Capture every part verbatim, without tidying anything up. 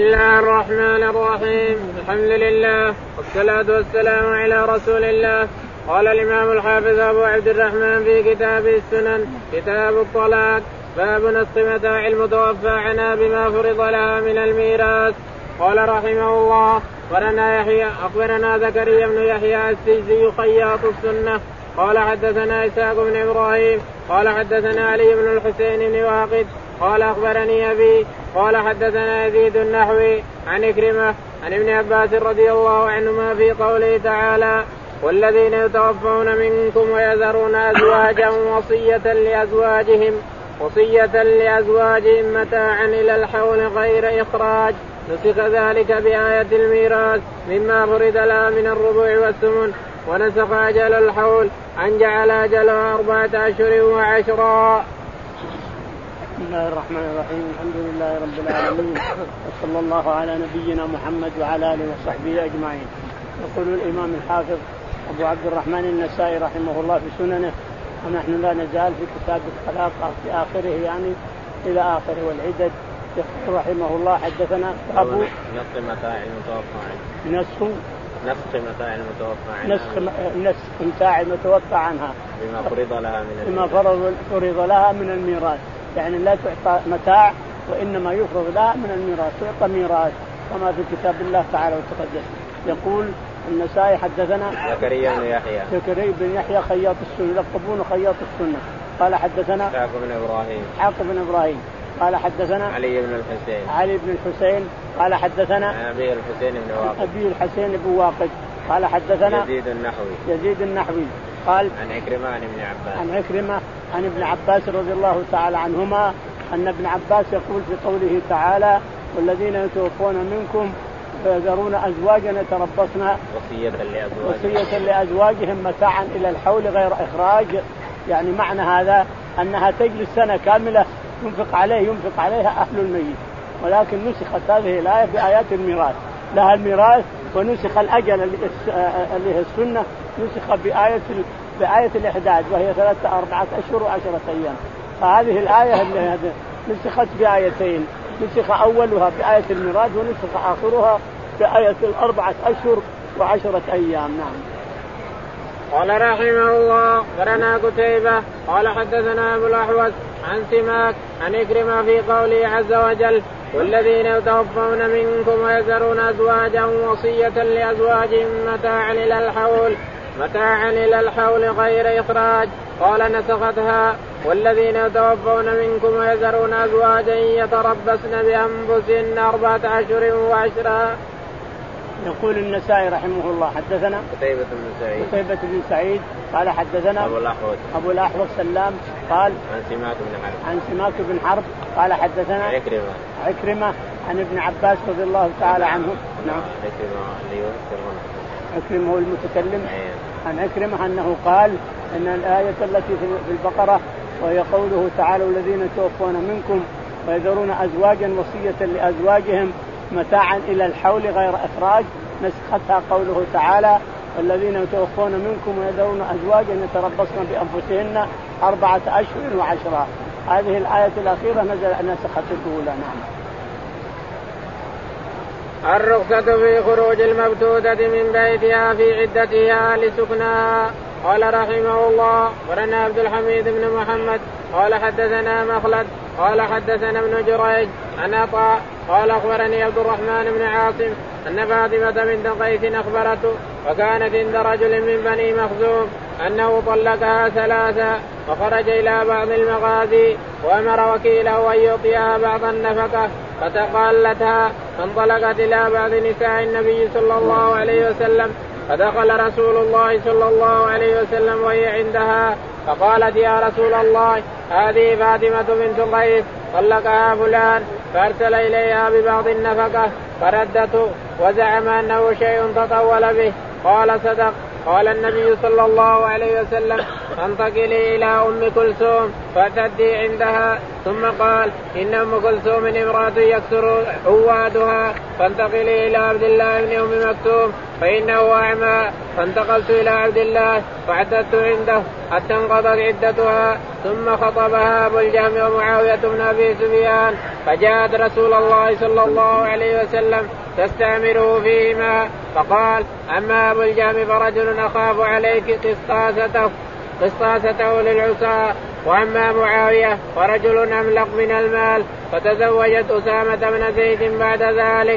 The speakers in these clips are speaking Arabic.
بسم الله الرحمن الرحيم. الحمد لله والصلاة والسلام على رسول الله. قال الإمام الحافظ أبو عبد الرحمن في كتاب السنن كتاب الطلاق باب نسخ متاع المتوفى عنها بما فرض لها من الميراث. قال رحمه الله أخبرنا يحيى أخبرنا زكريا بن يحيى السجزي خياط السنة قال حدثنا إسحاق بن إبراهيم قال حدثنا علي بن الحسين بن واقد قال أخبرني أبي قال حدثنا يزيد النحوي عن إكرمة عن ابن عباس رضي الله عنهما في قوله تعالى والذين يتوفون منكم ويذرون أزواجا وصية لأزواجهم وصية لأزواجهم متاعا إلى الحول غير إخراج نسخ ذلك بآية الميراث مما فرض لها من الربع والثمن ونسخ أجل الحول أن جعل أجلها أربعة أشهر وعشرا. بسم الله الرحمن الرحيم. الحمد لله رب العالمين وصلى الله على نبينا محمد وعلى آله وصحبه أجمعين. يقول الإمام الحافظ أبو عبد الرحمن النسائي رحمه الله في سننه ونحن لا نزال في كتاب الطلاق في آخره يعني إلى آخره والعدد. يقول رحمه الله حدثنا أبو نسخ متاع المتوفى نسخ نسخ متاع المتوفى عنها نسخ نسخ متاع المتوفى عنها بما فرض لها من بما فرض فرض لها من الميراث. يعني لا تعطى متاع وإنما يفرض لها من الميراث تعطى ميراث كما في كتاب الله تعالى وتقدس. يقول النسائي حدثنا زكريا بن يحيى زكريا بن يحيى خياط السنة يلقبون خياط السنة قال حدثنا إسحاق بن إبراهيم إسحاق بن إبراهيم قال حدثنا علي بن الحسين علي بن الحسين قال حدثنا أبي الحسين بن واقد أبي الحسين بن واقد قال حدثنا يزيد النحوي يزيد النحوي قال عن عكرمة عن ابن عباس عن عكرمة عن ابن عباس رضي الله تعالى عنهما أن ابن عباس يقول في قوله تعالى والذين يتوفون منكم فيذرون أزواجا يتربصن وصية لأزواجهم وصية لأزواجهم متاعا إلى الحول غير إخراج. يعني معنى هذا أنها تجلس سنة كاملة ينفق عليه ينفق عليها أهل الميت ولكن نسخت هذه الآية بآيات الميراث لها الميراث ونسخ الأجل اللي هي السنة نسخ بآية بآية الإحداد وهي ثلاثة أربعة أشهر وعشرة أيام. فهذه الآية اللي نسخت بآيتين نسخ أولها بآية الميراث ونسخ آخرها بآية الأربعة أشهر وعشرة أيام. نعم. قال رحمه الله قرنا قتيبة قال حدثنا أبو الأحوص عن سماك عن إكرمة في قوله عز وجل والذين يتوفون منكم ويذرون أزواجا وصية لأزواجهم متاعا إلى الحول متاعا إلى الحول غير إخراج قال نسختها والذين يتوفون منكم ويذرون أزواجا يتربصن بأنفسهن أربعة أشهر وعشرا. يقول النسائي رحمه الله حدثنا قتيبة بن سعيد قتيبة بن سعيد قال حدثنا أبو الأحوص أبو الأحوص سلام قال عن سماك بن حرب عن سماك بن حرب قال حدثنا عكرمة عكرمة عن ابن عباس رضي الله تعالى عنه. نعم. عكرمة هو المتكلم عن عكرمة أنه قال أن الآية التي في البقرة وهي قوله تعالى والذين يتوفون منكم ويذرون أزواجا وصية لأزواجهم متاعا إلى الحول غير إخراج نسختها قوله تعالى والذين يتوفون منكم ويذرون أزواجا يتربصن بأنفسهن أربعة أشهر وعشرة. هذه الآية الأخيرة نزل نسخت الأولى. نعم. الرخصة في خروج المبتودة من بيتها في عدتها لسكنها. قال رحمه الله ورنا عبد الحميد بن محمد قال حدثنا مخلد قال حدثنا ابن جريج عن عطاء قال أخبرني عبد الرحمن بن عاصم أن فاطمة بنت قيس أخبرته وكانت عند رجل من بني مخزوم أنه طلقها ثلاثا وخرج إلى بعض المغازي وأمر وكيله أن يعطيها بعض النفقة فتقالتها فانطلقت إلى بعض نساء النبي صلى الله عليه وسلم فدخل رسول الله صلى الله عليه وسلم وهي عندها فقالت يا رسول الله هذه فاطمة بنت قيس طلقها فلان فأرسل إليها ببعض النفقة فردته وزعم أنه شيء تطول به. قال صدق. قال النبي صلى الله عليه وسلم فانتقلي إلى أم كلثوم فاعتدي عندها. ثم قال إن أم كلثوم امرأة يكثر عوادها فانتقلي إلى عبد الله بن أم مكتوم فإنه أعمى. فانتقلت إلى عبد الله فاعتدت عنده حتى انقضت عدتها. ثم خطبها أبو الجهم ومعاوية بن أبي سفيان فجاءت رسول الله صلى الله عليه وسلم تستأمره فيهما فقال أما أبو الجهم فرجل أخاف عليك قسطاسته قسطاسته للعصاة، وأما معاوية فرجل أملق من المال. فتزوجت أسامة بن زيد بعد ذلك.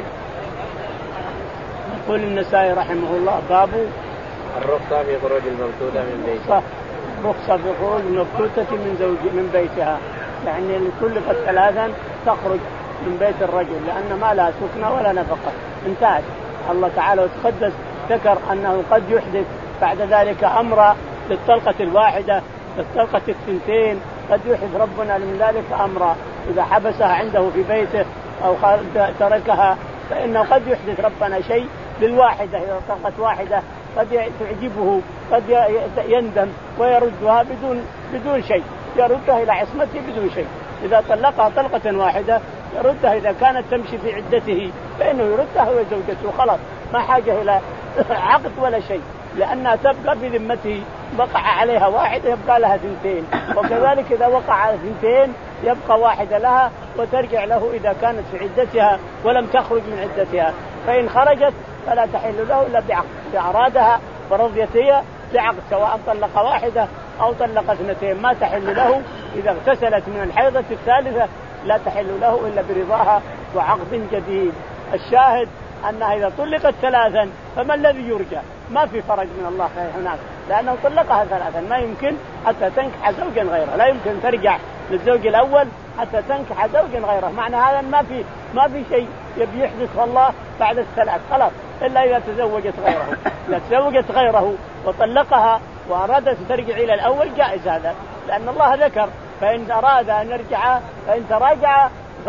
يقول النسائي رحمه الله باب الرخصة في خروج المبتوتة من بيتها. رخصة في خروج المبتوتة من زوج من بيتها، يعني لكل ثلاثا تخرج من بيت الرجل لأن ما لا سكنة ولا نفقة انتهت. الله تعالى وتقدس ذكر أنه قد يحدث بعد ذلك أمر للطلقة الواحدة للطلقة الثنتين، قد يحدث ربنا من ذلك أمر إذا حبسها عنده في بيته أو تركها، فإنه قد يحدث ربنا شيء للواحدة إذا طلقت واحدة قد تعجبه قد يندم ويردها بدون بدون شيء، يردها إلى عصمته بدون شيء. إذا طلقها طلقة واحدة يردها إذا كانت تمشي في عدته فإنه يردها وزوجته خلاص، ما حاجة إلى عقد ولا شيء، لأنها تبقى في ذمته. وقع عليها واحدة يبقى لها ثنتين، وكذلك إذا وقع على ثنتين يبقى واحدة لها وترجع له إذا كانت في عدتها ولم تخرج من عدتها. فإن خرجت فلا تحل له إلا بعقد، بأرادها فرضيت هي بعقد، سواء طلق واحدة أو طلق اثنتين ما تحل له. إذا اغتسلت من الحيضة الثالثة لا تحل له إلا برضاها وعقد جديد. الشاهد أنها إذا طلقت ثلاثا فما الذي يرجى؟ ما في فرج من الله هناك، لأنه طلقها ثلاثا ما يمكن حتى تنكح زوجا غيره، لا يمكن ترجع للزوج الأول حتى تنكح زوجا غيره. معنى هذا ما في ما في شيء يبي يحدث الله بعد الثلاث خلاص، إلا إذا تزوجت غيره. إذا تزوجت غيره وطلقها وأرادت ترجع إلى الأول جائز هذا، لأن الله ذكر فإن أراد أن يرجع فإن تراجع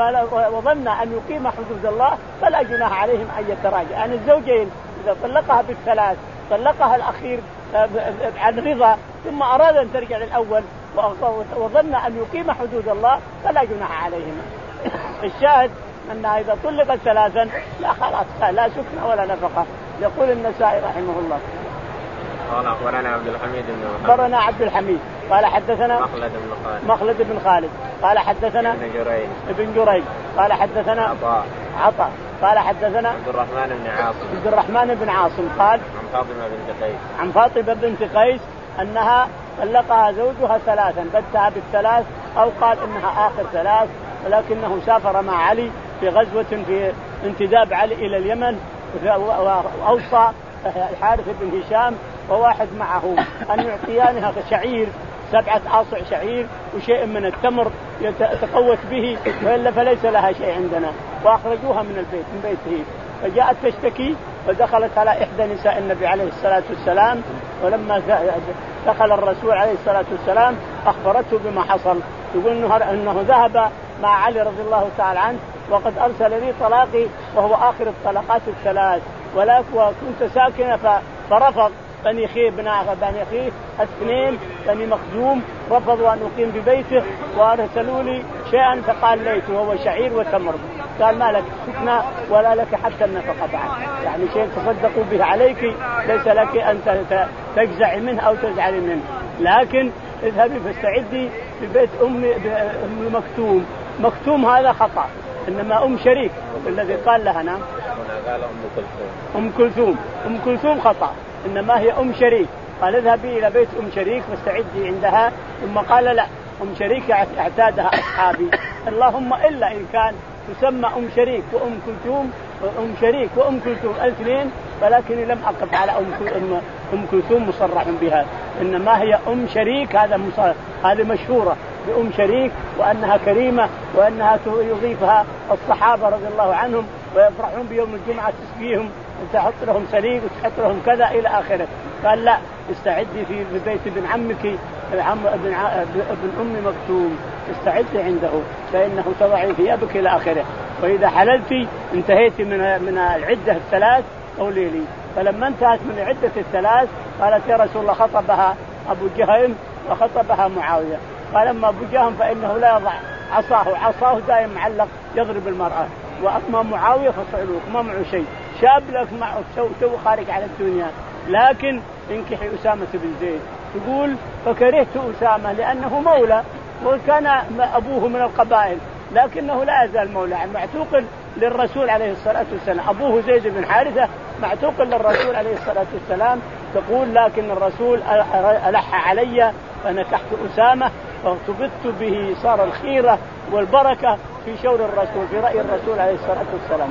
وظن أن يقيم حدود الله فلا جناح عليهم أن يتراجع. يعني الزوجين إذا طلقها بالثلاث طلقها الأخير عن رضا ثم أراد أن ترجع للأول وظن أن يقيم حدود الله فلا جناح عليهم. الشاهد أنها إذا طلقت ثلاثا لا خلاص لا سكن ولا نفقة. يقول النسائي رحمه الله قال أخبرنا عبد الحميد بن أخبرنا عبد الحميد قال حدثنا مخلد بن خالد مخلد بن خالد قال حدثنا ابن جريج ابن جريج قال حدثنا عطاء عطاء قال حدثنا عبد الرحمن بن عاصم عبد الرحمن بن عاصم قال عن فاطمة بنت قيس عن فاطمة بنت قيس أنها طلقها زوجها ثلاثا، بدأها بالثلاث أو قال إنها آخر ثلاث، ولكنه سافر مع علي في غزوة في انتداب علي إلى اليمن، وأوصى الحارث بن هشام وواحد معه أن يعطيانها شعير سبعة آصع شعير وشيء من التمر يتقوت به وإلا فليس لها شيء عندنا، وأخرجوها من البيت من بيته. فجاءت تشتكي ودخلت على إحدى نساء النبي عليه الصلاة والسلام، ولما دخل الرسول عليه الصلاة والسلام أخبرته بما حصل، يقول أنه ذهب مع علي رضي الله تعالى عنه وقد أرسل لي طلاقي وهو آخر الطلقات الثلاث، ولكن كنت ساكنة فرفض بني خيه بني خيه اثنين بني مخزوم رفضوا أن أقيم ببيته وأرسلوا لي شيئا فقال ليت وهو شعير وتمر، قال ما لك سكنة ولا لك حتى النفقة بعد، يعني شيء تصدقوا به عليك ليس لك أن تجزعي منه أو تزعلي منه، لكن اذهبي فاستعدي في بيت أم أم مكتوم. مكتوم هذا خطأ، إنما أم شريك الذي قال لها نعم قال أم كلثوم أم كلثوم أم كلثوم خطأ، إنما هي أم شريك. قال اذهبي إلى بيت أم شريك فاستعدي عندها، ثم قال لا أم شريك اعتادها أصحابي، اللهم إلا إن كان تسمى أم شريك وأم كلثوم أم شريك وأم كلثوم الاثنين، ولكني لم أقف على أم أم كلثوم مصرح بها، إنما هي أم شريك. هذا هذه مشهورة بأم شريك وأنها كريمة وأنها يضيفها الصحابة رضي الله عنهم ويفرحون بيوم الجمعة تسقيهم وتحط لهم سليق وتحط لهم كذا إلى آخره. قال لا استعدي في بيت ابن عمك ابن ابن أم مكتوم، استعدي عنده فإنه تضعي ثيابك إلى آخره، وإذا حللتي انتهيت من من العدة الثلاث قولي لي. فلما انتهت من العدة الثلاث قالت يا رسول الله خطبها أبو جهم وخطبها معاوية. قال أما أبو جهم فإنه لا يضع عصاه، عصاه دائما معلق يضرب المرأة، وأما معاوية فصعلوك ما معه شيء، شاب لك معه تو خارج على الدنيا، لكن انكحي أسامة بن زيد. تقول فكرهت أسامة لأنه مولى وكان أبوه من القبائل، لكنه لا يزال مولى، يعني معتوق للرسول عليه الصلاة والسلام. أبوه زيد بن حارثة معتوق للرسول عليه الصلاة والسلام. تقول لكن الرسول ألح علي فنكحت أسامة فارتبطت به، صار الخيرة والبركة في شور الرسول، في رأي الرسول عليه الصلاة والسلام.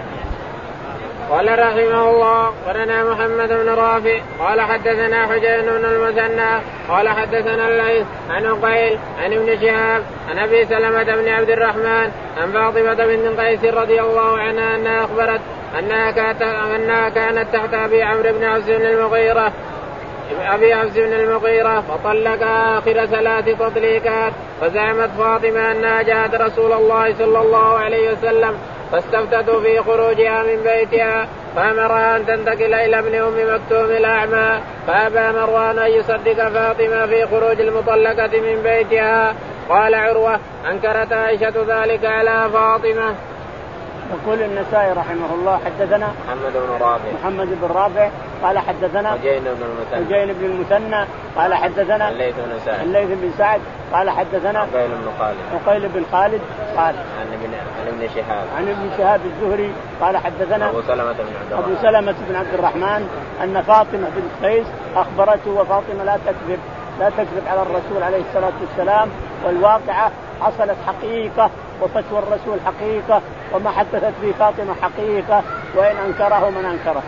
قال رحمه الله قرنا محمد بن رافع قال حدثنا حجين بن المثنى قال حدثنا الليث عن عقيل عن ابن شهاب عن ابي سلمة بن عبد الرحمن عن فاطمة بنت قيس رضي الله عنها انها اخبرت انها كانت انها كانت تحت ابي عمرو بن عبس بن المغيرة ابي عبس بن المغيرة فطلقها اخر ثلاث تطليقات، فزعمت فاطمة انها جاءت رسول الله صلى الله عليه وسلم فاستفتت في خروجها من بيتها فأمرها أن تنتقل إلى ابن أم مكتوم الأعمى، فأبى مروان أن يصدق فاطمة في خروج المطلقة من بيتها. قال عروة أنكرت عائشة ذلك على فاطمة. يقول النسائي رحمه الله حدثنا محمد بن رافع محمد بن رافع قال حدثنا حجين بن المثنى حجين بن المثنى قال حدثنا الليث بن سعد الليث بن سعد قال حدثنا عقيل بن خالد عقيل بن خالد قال عن ابن عن ابن شهاب عن ابن شهاب الزهري قال حدثنا أبو سلمة بن عبد الرحمن أبو سلمة بن عبد الرحمن أن فاطمة بنت قيس أخبرته، وفاطمة لا تكذب لا تكذب على الرسول عليه الصلاة والسلام، والواقعة حصلت حقيقة وفتوى الرسول حقيقة، وما حدثت به فاطمة حقيقة، وإن أنكره من أنكره.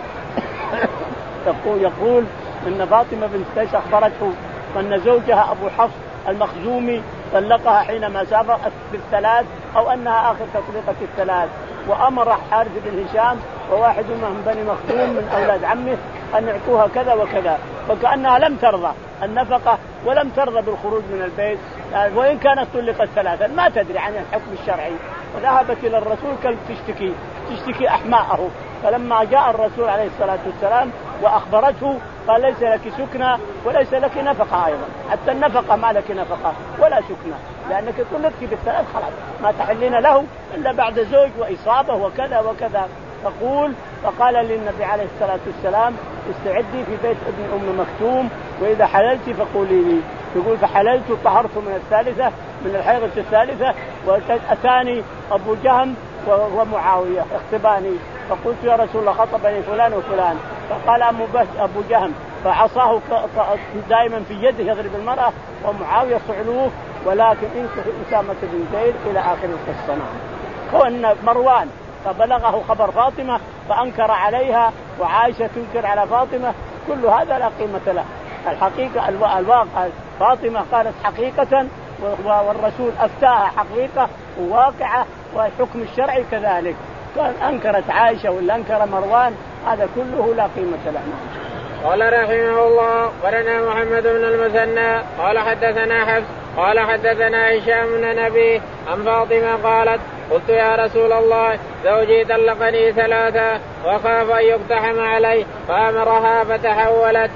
يقول يقول إن فاطمة بنت قيس أخبرته أن زوجها أبو حفص المخزومي طلقها حينما سافرت بالثلاث أو أنها آخر تطليقة الثلاث، وأمر حارث بن هشام وواحد من بني مخزوم من أولاد عمه أن يعطوها كذا وكذا، فكأنها لم ترضى النفقة ولم ترضى بالخروج من البيت، وإن كانت طلقت ثلاثا ما تدري عن الحكم الشرعي، وذهبت إلى الرسول كي تشتكي تشتكي أحماءه. فلما جاء الرسول عليه الصلاة والسلام وأخبرته قال ليس لك سكنى وليس لك نفقة أيضا، حتى النفقة ما لك نفقة ولا سكنى، لأنك طلقت بالثلاث خلاص ما تحلين له إلا بعد زوج وإصابة وكذا وكذا. تقول فقال للنبي عليه الصلاة والسلام استعدي في بيت ابن أم مكتوم وإذا حللت فقولي لي. يقول فحللت طهرت من الثالثة من الحيضة الثالثة، وأتاني أبو جهم ومعاوية اختباني، فقلت يا رسول الله خطبني فلان وفلان، فقال أبو جهم فعصاه دائما في يده يضرب المرأة، ومعاوية صعلوه ولكن انكح أسامة بن زيد إلى آخر القصة. وأن مروان فبلغه خبر فاطمة فأنكر عليها، وعائشة تنكر على فاطمة، كل هذا لا قيمة له. الحقيقة الواقع فاطمة قالت حقيقة والرسول أفتاها حقيقة وواقعة، والحكم الشرعي كذلك. كان أنكرت عائشة ولا أنكر مروان هذا كله لا قيمة له. قال رحمه الله ورنا محمد بن المثنى قال حدثنا حفص قال حدثنا هشام بن نبي عن فاطمة قالت قلت يا رسول الله زوجي طلقني ثلاثة وخاف أن يقتحم عليه فأمرها فتحولت.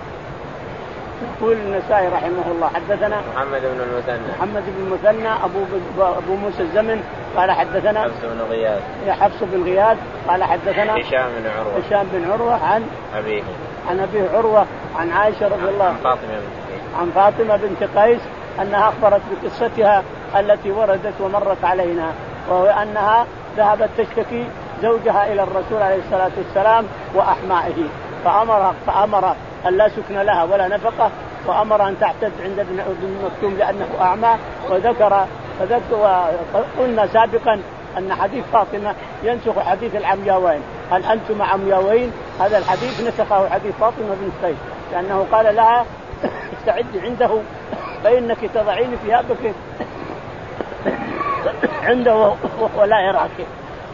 يقول النسائي رحمه الله حدثنا محمد بن المثنى محمد بن المثنى أبو أبو موسى الزمن قال حدثنا حفص بن غياث يا حفص بن غياث قال حدثنا هشام بن عروة هشام بن عروة عن أبيه عن أبيه عروة عن عائشة رضي الله عن فاطمة بنت عن فاطمة بنت قيس أنها أخبرت بقصتها التي وردت ومرت علينا، وهو أنها ذهبت تشتكي زوجها إلى الرسول عليه الصلاة والسلام وأحمائه، فأمر فأمر أن لا سكن لها ولا نفقة، وأمر أن تعتد عند ابن مكتوم لأنه أعمى. وذكر فذكر قلنا سابقا أن حديث فاطمة ينسخ حديث العمياوين، هل أنتم عمياوين؟ هذا الحديث نسخه حديث فاطمة بنت قيس، لأنه قال لها استعدي عنده فإنك تضعين ثيابك عنده وهو لا يراك.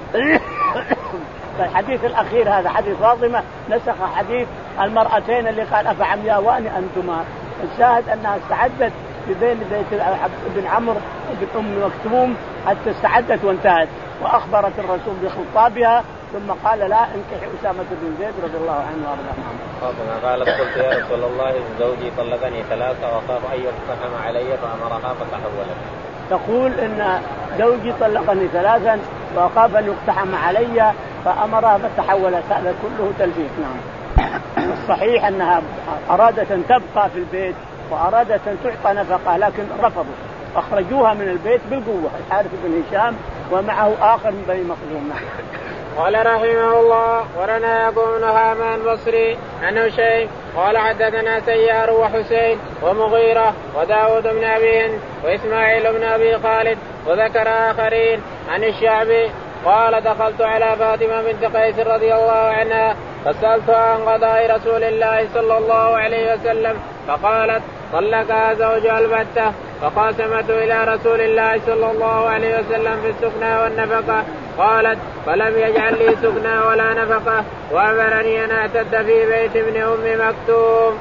فالحديث الأخير هذا حديث فاطمة نسخ حديث المرأتين اللي قال أفعمياوان أنتما. الشاهد أنها استعدت بين بيت ابن عمرو وابن أم مكتوم حتى استعدت وانتهت، وأخبرت الرسول بخطابها ثم قال لا انكح أسامة بن زيد رضي الله عنه وارضاه. فاطمة قالت قلت يا رسول الله زوجي طلقني ثلاثة وخاف أن يقتحم علي فأمرها فتحولت. تقول إن زوجي طلقني ثلاثا وخاف أن يقتحم علي فأمرها فتحولت. هذا كله تلبيس. نعم. الصحيح أنها أرادت أن تبقى في البيت وأرادت أن تعطى نفقة لكن رفضوا، أخرجوها من البيت بالقوة. الحارث بن هشام ومعه آخر من بني مخزوم. قال رحمه الله ورنا يقوم هامان بصري عن شيء قال حدثنا سيار وحسين ومغيرة وداود بن أبي هند وإسماعيل بن أبي خالد وذكر آخرين عن الشعبي قال دخلت على فاطمة بنت قيس رضي الله عنها فسألتها عن قضاء رسول الله صلى الله عليه وسلم فقالت طلقها زوجها البتة فقاسمت إلى رسول الله صلى الله عليه وسلم في السكنى والنفقة قالت فلم يجعل لي سكنى ولا نفقة وأمرني أن أعتد في بيت ابن أم مكتوم.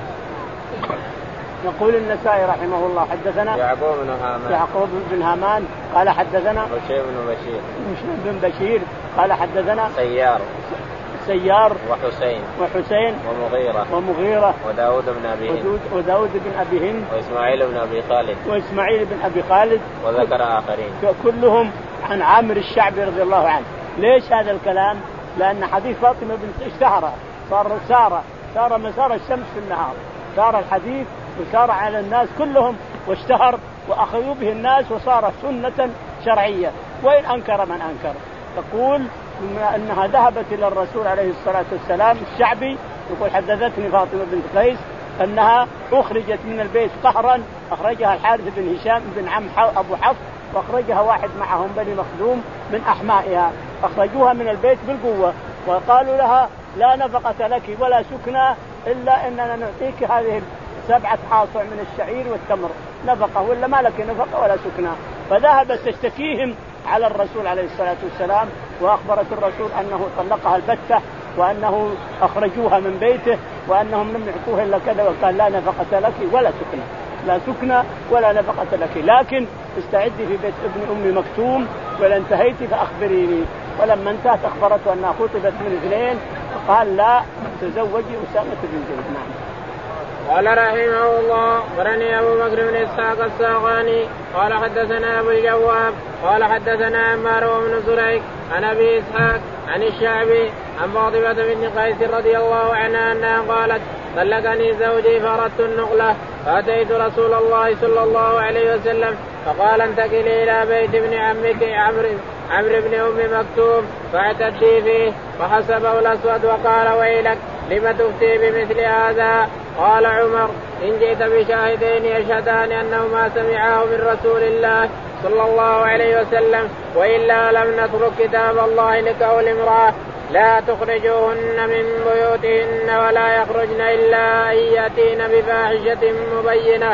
يقول النسائي رحمه الله حدثنا يعقوب بن هامان يعقوب بن هامان قال حدثنا بشير بن بشير بن بشير قال حدثنا سيار سيار وحسين وحسين ومغيرة ومغيرة وداود بن أبي هند وداود بن أبي هند وإسماعيل بن أبي خالد وإسماعيل بن أبي خالد وذكر آخرين كلهم عن عامر الشعبي رضي الله عنه. ليش هذا الكلام؟ لأن حديث فاطمة بنت اشتهر صار سار سار مسار الشمس في النهار، سار الحديث وسار على الناس كلهم واشتهر وأخذوا به الناس وصار سنة شرعية وإن أنكر من أنكر. تقول أنها ذهبت إلى الرسول عليه الصلاة والسلام الشعبي يقول حدثتني فاطمة بنت قيس أنها أخرجت من البيت قهرا، أخرجها الحارث بن هشام بن عم أبو حفص وأخرجها واحد معهم بني مخزوم من أحمائها، أخرجوها من البيت بالقوة وقالوا لها لا نفقة لك ولا سكنى إلا أننا نعطيك هذه سبعة حاصع من الشعير والتمر نفقة ولا ما لك نفقة ولا سكنى. فذهبت تشتكيهم على الرسول عليه الصلاة والسلام وأخبرت الرسول أنه طلقها البتة وأنه أخرجوها من بيته وأنهم لم يعطوها إلا كذا وقال لا نفقة لك ولا سكنى لا سكنى ولا نفقة لك لكن استعدي في بيت ابن أم مكتوم ولا انتهيت فأخبريني. ولما انتهت أخبرته أنها خطبت من اثنين فقال لا تزوجي أسامة بن زيد. نعم. قال رحمه الله ورني أبو بكر بن إسحاق الساغاني قال حدثنا أبو الجواب قال حدثنا عمار بن زريق عن أبي إسحاق عن الشعبي عن فاطمة بنت قيس رضي الله عنها أنها قالت طلقني زوجي فأردت النقلة فأتيت رسول الله صلى الله عليه وسلم فقال انتقلي إلى بيت ابن عمك عمرو عمرو بن أم مكتوم فاعتدي فيه فحسبه الأسود وقال ويلك لم تفتي بمثل هذا؟ قال عمر إن جئت بشاهدين يشهدان أنه ما سمعه من رسول الله صلى الله عليه وسلم وإلا لم نترك كتاب الله لقول امرأة لا تخرجوهن من بيوتهن ولا يخرجن إلا أن يأتين بفاحشة مبينة.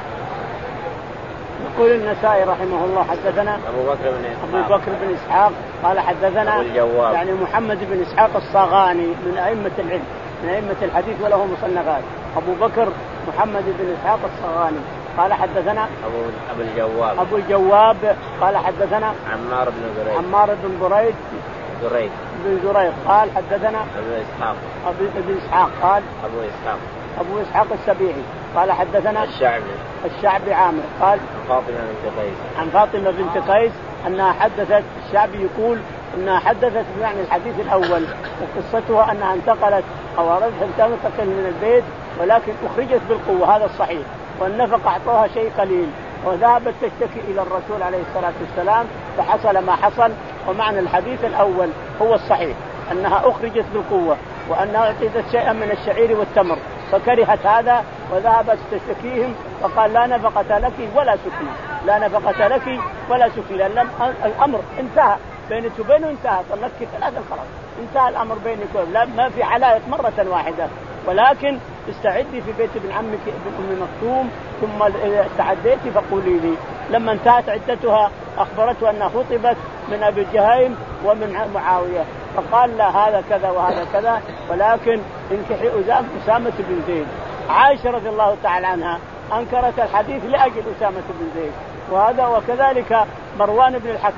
يقول النسائي رحمه الله حدثنا أبو بكر بن إسحاق, أبو بكر بن إسحاق قال حدثنا الجواب يعني محمد بن إسحاق الصاغاني من أئمة العلم من أئمة الحديث وله مصنفات. أبو بكر محمد بن إسحاق الصاغاني قال حدثنا أبو أبو الجواب أبو الجواب قال حدثنا عمار بن زريق عمار بن بريد زريق بن زريق قال حدثنا أبو إسحاق أبو ابن إسحاق قال أبو إسحاق أبو إسحاق السبيعي قال حدثنا الشعبي الشعبي عامر قال فاطمة بنت قيس عن فاطمة بنت قيس أنها حدثت. الشعبي يقول أنها حدثت يعني الحديث الأول وقصتها أنها انتقلت أو أردت أن تنتقل من البيت ولكن أخرجت بالقوة هذا الصحيح والنفقة أعطوها شيء قليل وذهبت تشتكي إلى الرسول عليه الصلاة والسلام فحصل ما حصل. ومعنى الحديث الأول هو الصحيح أنها أخرجت بالقوة وأنها أعطيت شيئا من الشعير والتمر فكرهت هذا وذهبت تشتكيهم فقال لا نفقة لك ولا سكنى لا نفقة لك ولا سكنى. الأمر انتهى بينك وبينه انتهى طلقك ثلاثة خلاص انتهى الأمر بينك وبينه لا ما في علائق مرة واحدة ولكن استعدي في بيت ابن عمك ابن أم مكتوم ثم إذا استعديتي فقولي لي. لما انتهت عدتها أخبرته أنها خطبت من أبي جهيم ومن معاوية فقال لا هذا كذا وهذا كذا ولكن انكحي أسامة بن زيد. عائشة رضي الله تعالى عنها أنكرت الحديث لأجل أسامة بن زيد وهذا وكذلك مروان بن الحكم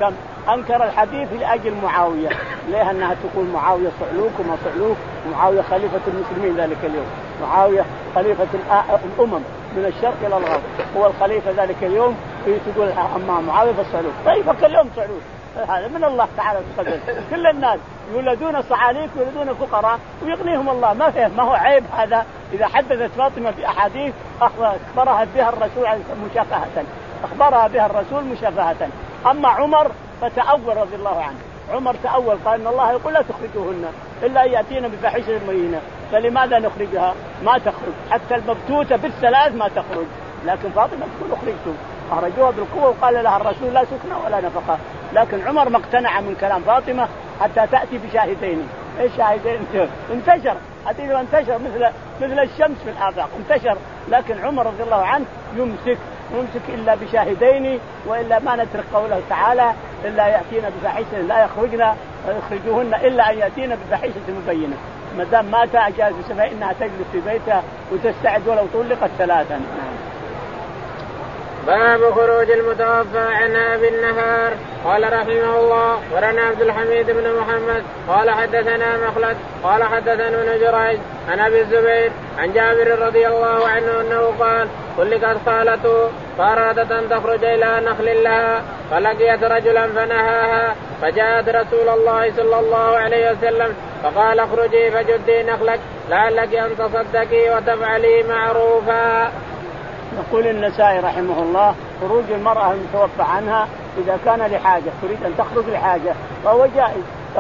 أنكر الحديث لأجل معاوية، ليه أنها تقول معاوية صعلوك وما صعلوك، ومعاوية خليفة المسلمين ذلك اليوم، معاوية خليفة الأمم من الشرق إلى الغرب، هو الخليفة ذلك اليوم، في تقول أما معاوية فصعلوك، طيب كل يوم صعلوك، هذا من الله تعالى تقدس. كل الناس يولدون صعاليك يولدون فقراء ويغنيهم الله، ما فيه، ما هو عيب هذا. إذا حدثت فاطمة في أحاديث أخبرها بها الرسول مشافهة، أخبرها بها الرسول مشافهة. أما عمر فتأول رضي الله عنه، عمر تأول قال إن الله يقول لا تخرجوهن إلا يأتينا بفاحشة مبينة، فلماذا نخرجها؟ ما تخرج، حتى المبتوتة بالثلاث ما تخرج، لكن فاطمة تقول أخرجتم، أخرجوها بالقوة وقال لها الرسول لا سكنة ولا نفقة. لكن عمر ما اقتنع من كلام فاطمة حتى تأتي بشاهدين. ايش شاهدين؟ انتشر حديث، انتشر مثل مثل الشمس في الآفاق، انتشر. لكن عمر رضي الله عنه يمسك يمسك إلا بشاهدين، وإلا ما نترك قوله تعالى إلا يأتينا بفاحشة لا يخرجنا ويخرجوهن إلا أن يأتينا بفاحشة مبينة. ما دام مات أجاز فإنها تجلس في بيتها وتستعد ولو طلقت ثلاثا. باب خروج المتوفى عنها بالنهار. قال رحمه الله ورنا عبد الحميد بن محمد قال حدثنا مخلد قال حدثنا ابن جريج عن ابي الزبير عن جابر رضي الله عنه انه قال طلقت خالته فارادت ان تخرج الى نخل لها فلقيت رجلا فنهاها، فجاءت رسول الله صلى الله عليه وسلم فقال اخرجي فجدي نخلك لعلك ان تصدقي وتفعلي معروفا. يقول النسائي رحمه الله خروج المرأة المتوفى عنها إذا كان لحاجة، تريد أن تخرج لحاجة فهو جائز،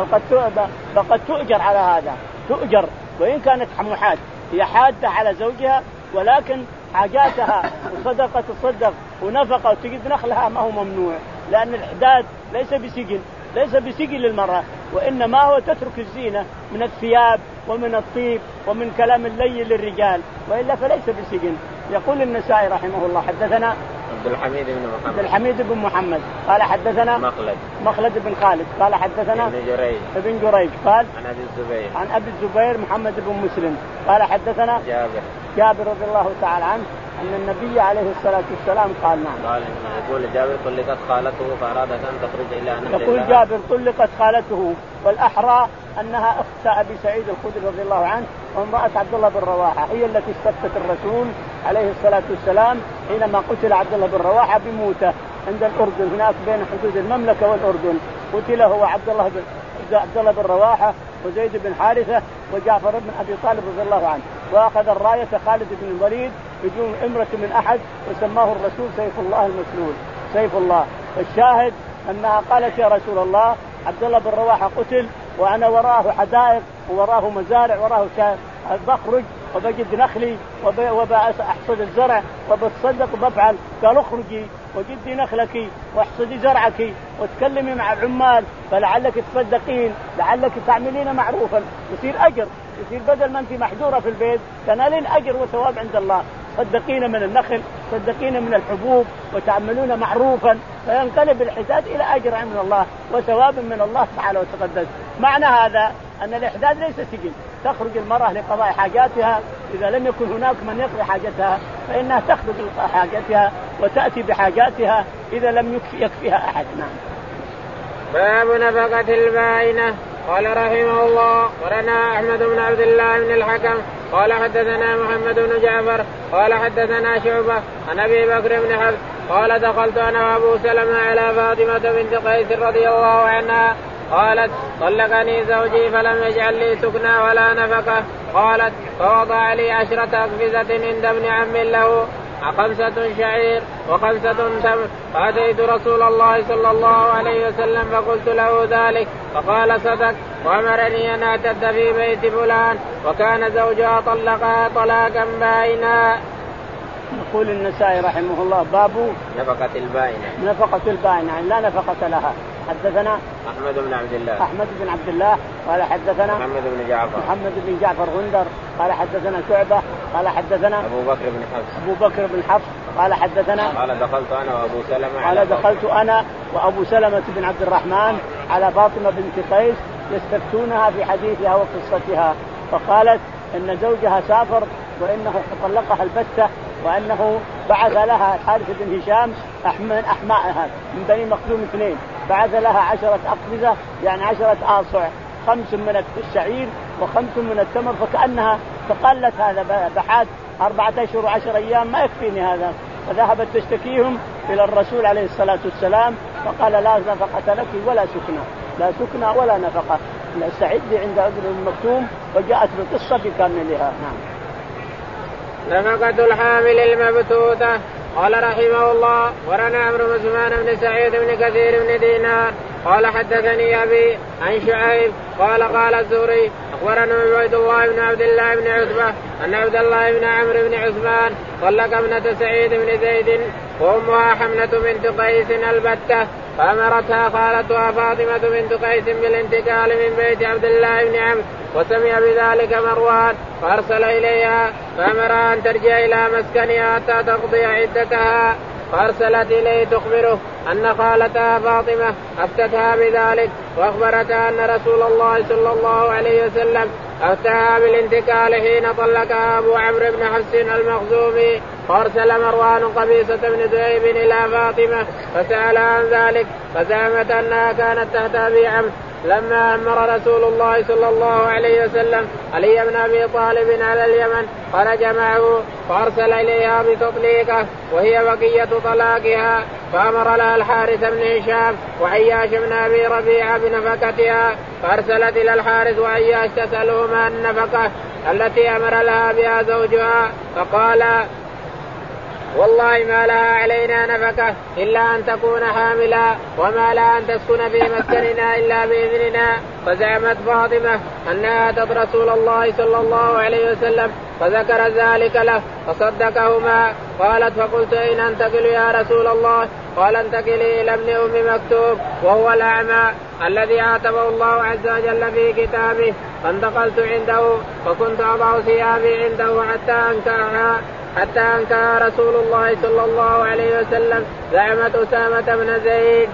فقد تؤجر على هذا، تؤجر وإن كانت محاد، هي حادة على زوجها ولكن حاجاتها وصدقة تصدق ونفقة وتجد نخلها ما هو ممنوع، لأن الإحداد ليس بسجن، ليس بسجن للمرأة، وإنما هو تترك الزينة من الثياب ومن الطيب ومن كلام الليل للرجال، وإلا فليس بسجن. يقول النسائي رحمه الله حدثنا عبد الحميد بن محمد عبد الحميد بن محمد قال حدثنا مخلد مخلد بن خالد قال حدثنا ابن جريج ابن جريج قال عن ابي الزبير عن ابي الزبير محمد بن مسلم قال حدثنا جابر جابر رضي الله تعالى عنه ان النبي عليه الصلاه والسلام قال نعم. قال يقول جابر طلقت خالته فارادت ان تخرج الى نخل. يقول جابر طلقت خالته، والاحرى انها اخت ابي سعيد الخدري رضي الله عنه وامراه عبد الله بن رواحه، هي التي استفتت الرسول عليه الصلاه والسلام حينما قتل عبد الله بن رواحه بموته عند الاردن، هناك بين حدود المملكه والاردن، قتل هو عبد الله بن عبد الله بن رواحه وزيد بن حارثه وجعفر بن ابي طالب رضي الله عنه، واخذ الرايه خالد بن الوليد بدون امره من احد وسماه الرسول سيف الله المسلول، سيف الله. الشاهد انها قالت يا رسول الله عبد الله بن رواحه قتل وانا وراه حدائق ووراه مزارع وراه شاء، بخرج وبجد نخلي وبأحصد الزرع وبتصدق وبفعل. قال اخرجي وجدي نخلك واحصدي زرعك وتكلمي مع العمال فلعلك تصدقين، لعلك تعملين معروفا، يصير أجر، يصير بدل ما أنت محجورة في البيت تنالين أجر وثواب عند الله، صدقين من النخل، صدقين من الحبوب وتعملون معروفا، فينقلب الحداد إلى أجر عند الله وثواب من الله تعالى وتقدس. معنى هذا أن الإحداد ليس سجن، تخرج المرأة لقضاء حاجاتها، إذا لم يكن هناك من يقضي حاجتها فإنها تخرج حاجتها وتأتي بحاجاتها إذا لم يكفي يكفيها أحد. نعم. باب نفقة البائنة. قال رحمه الله ورنا أحمد بن عبد الله بن الحكم قال حدثنا محمد بن جعفر قال حدثنا شعبة عن أبي بكر بن حفص قال دخلت أنا وأبو سلمة على فاطمة بنت قيس رضي الله عنها قالت طلقني زوجي فلم يجعل لي سكنى ولا نفقة، قالت فوضع لي عشرة أقفزة عند ابن عم له خمسة شعير وخمسة تمر، فأتيت رسول الله صلى الله عليه وسلم فقلت له ذلك فقال صدق، وأمرني أن أعتد في بيت فلان وكان زوجها طلقها طلاقا بائنا. يقول النسائي رحمه الله باب نفقة البائنة. نفقة البائنة يعني لا نفقة لها. حدثنا أحمد بن عبد الله أحمد بن عبد الله قال حدثنا محمد بن جعفر محمد بن جعفر غندر قال حدثنا شعبة قال حدثنا أبو بكر بن حفص أبو بكر بن حفص قال حدثنا قال دخلت أنا وأبو سلمة قال دخلت أنا وأبو سلمة بن عبد الرحمن على فاطمة بنت قيس يستفتونها في حديثها وقصتها، فقالت إن زوجها سافر وإنه طلقها البتة وأنه بعث لها الحارث بن هشام من أحمائها من بني مخزوم اثنين، بعث لها عشرة أقفزة يعني عشرة آصع، خمس من الشعير وخمس من التمر، فكأنها فقالت هذا بحات أربعة أشهر وعشر أيام ما يكفيني هذا. فذهبت تشتكيهم إلى الرسول عليه الصلاة والسلام فقال لا نفقة لك ولا سكنى، لا سكنى ولا نفقة، استعدي عند ابن مكتوم. وجاءت بالقصة بكاملها. نعم. نفقة الحامل المبتوتة. قال رحمه الله ورنا عمرو بن سفيان بن سعيد بن كثير بن دينار قال حدثني أبي عن شعيب قال قال الزهري أخبرنا عبيد الله بن عبد الله بن عتبة أن عبد الله بن عمرو بن عثمان طلق ابنة سعيد بن زيد وأمها حمنة بنت قيس البتة، فأمرتها خالتها فاطمة بنت قيس بالانتقال من بيت عبد الله بن عمرو، وسمع بذلك مروان فأرسل إليها فأمرها أن ترجع إلى مسكنها حتى تقضي عدتها، فأرسلت إليه تخبره أن خالتها فاطمة أفتتها بذلك، وأخبرتها أن رسول الله صلى الله عليه وسلم أفتاها بالانتقال حين طلقها أبو عمرو بن حفص المخزومي. فأرسل مروان قبيصة بن ذؤيب إلى فاطمة فسأل عن ذلك، فزعمت أنها كانت تحت أبي عمرو. لما أمر رسول الله صلى الله عليه وسلم علي بن أبي طالب على اليمن خرج معه فأرسل إليها بتطليقه وهي بقية طلاقها، فأمر لها الحارث بن هشام وعياش بن أبي ربيعة بنفقتها، فأرسلت إلى الحارث وعياش تسألهما النفقة التي أمر لها بها زوجها، فقال والله ما لها علينا نفقة إلا أن تكون حاملا، وما لها أن تسكن في مسكننا إلا بإذننا. فزعمت فاطمة أنها أتت رسول الله صلى الله عليه وسلم فذكر ذلك له فصدقهما. قالت فقلت أين أنتقل يا رسول الله؟ قال انتقلي إلى ابن أم مكتوم وهو الأعمى الذي عاتبه الله عز وجل في كتابه، فانتقلت عنده فكنت أضع ثيابي عنده حتى أنكرها حتى أنكر رسول الله صلى الله عليه وسلم. زعمت أسامة بن زيد.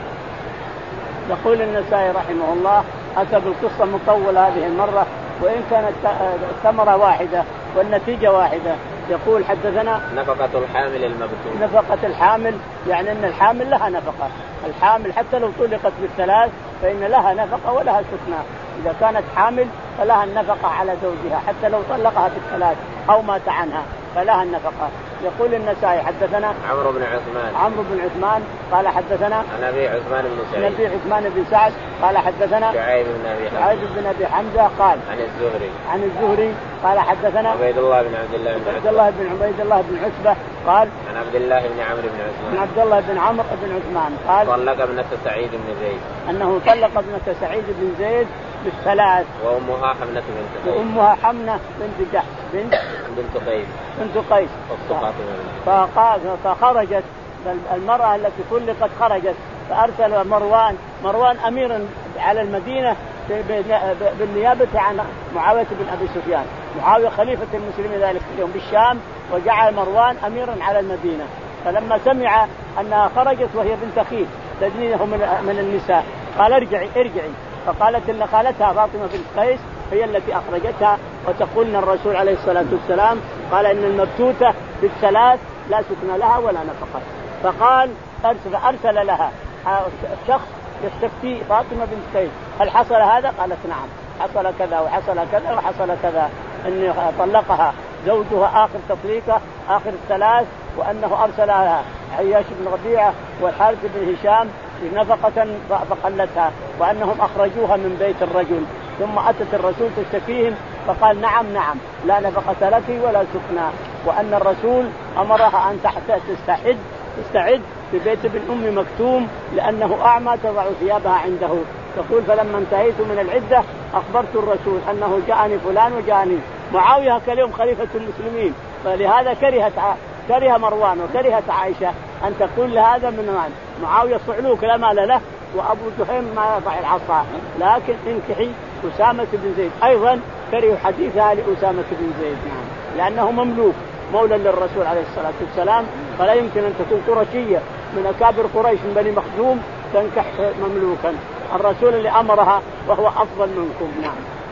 يقول النسائي رحمه الله أتى بالقصة مطولة هذه المرة وإن كانت الثمرة واحدة والنتيجة واحدة. يقول حدثنا نفقة الحامل المبتوت. نفقة الحامل يعني أن الحامل لها نفقة، الحامل حتى لو طلقت بالثلاث فإن لها نفقة ولها سكنى. إذا كانت حامل فلها النفقة على زوجها حتى لو طلقها بالثلاث أو مات عنها فلها النفقة. يقول النسائي حدثنا عمرو بن عثمان عمرو بن عثمان قال حدثنا عن أبي عثمان بن سعيد نبي عثمان بن سعد قال حدثنا شعيب بن أبي حمزة شعيب بن أبي حمزة قال عن الزهري عن الزهري قال حدثنا عبيد الله بن عبد الله بن عبد الله بن عبيد الله بن عتبة قال عن عبد الله بن عمرو بن عثمان عن عبد الله بن عمرو بن عثمان قال طلق ابنة سعيد بن زيد أنه طلق ابنة سعيد بن زيد بالثلاث وأمها حمنة بنت قيس وأمها حمنة بنت جحش بنت بنت قيس بنت قيس فخرجت المرأة التي طلقت خرجت فأرسل مروان مروان أميرا على المدينة بالنيابة عن معاوية بن أبي سفيان. معاوية خليفة المسلمين ذلك اليوم بالشام وجعل مروان أميرا على المدينة. فلما سمع أنها خرجت وهي بنت أخيه تدنينه من النساء قال ارجعي ارجعي، فقالت إن خالتها فاطمة بنت قيس هي التي أخرجتها وتقولنا الرسول عليه الصلاة والسلام قال إن المبتوتة بالثلاث لا سكن لها ولا نفقة. فقال أرسل, أرسل لها شخص يستفتي فاطمة بنت قيس هل حصل هذا؟ قالت نعم حصل كذا وحصل كذا وحصل كذا، أن طلقها زوجها آخر تطليقة آخر الثلاث، وأنه أرسل لها عياش بن ربيعة والحارث بن هشام نفقة فقلتها، وأنهم أخرجوها من بيت الرجل. ثم أتت الرسول تشتكيهم فقال نعم نعم لا نفقة لك ولا سكنى، وأن الرسول أمرها أن تستعد تستعد في بيت ابن أم مكتوم لأنه أعمى تضع ثيابها عنده. تقول فلما انتهيت من العدة أخبرت الرسول أنه جاءني فلان وجاءني معاوية كاليوم خليفة المسلمين، فلهذا كرهت كره مروان وكرهت عائشة أن تقول لهذا من مان معاوية صعلوك لا مال له وأبو جهيم ما يضع العصا، لكن انكحي أسامة بن زيد. أيضا كره حديثها لأسامة بن زيد نعم لأنه مملوك مولى للرسول عليه الصلاة والسلام، فلا يمكن أن تكون قرشية من أكابر قريش من بني مخزوم تنكح مملوكا. الرسول اللي أمرها وهو أفضل منكم. نعم.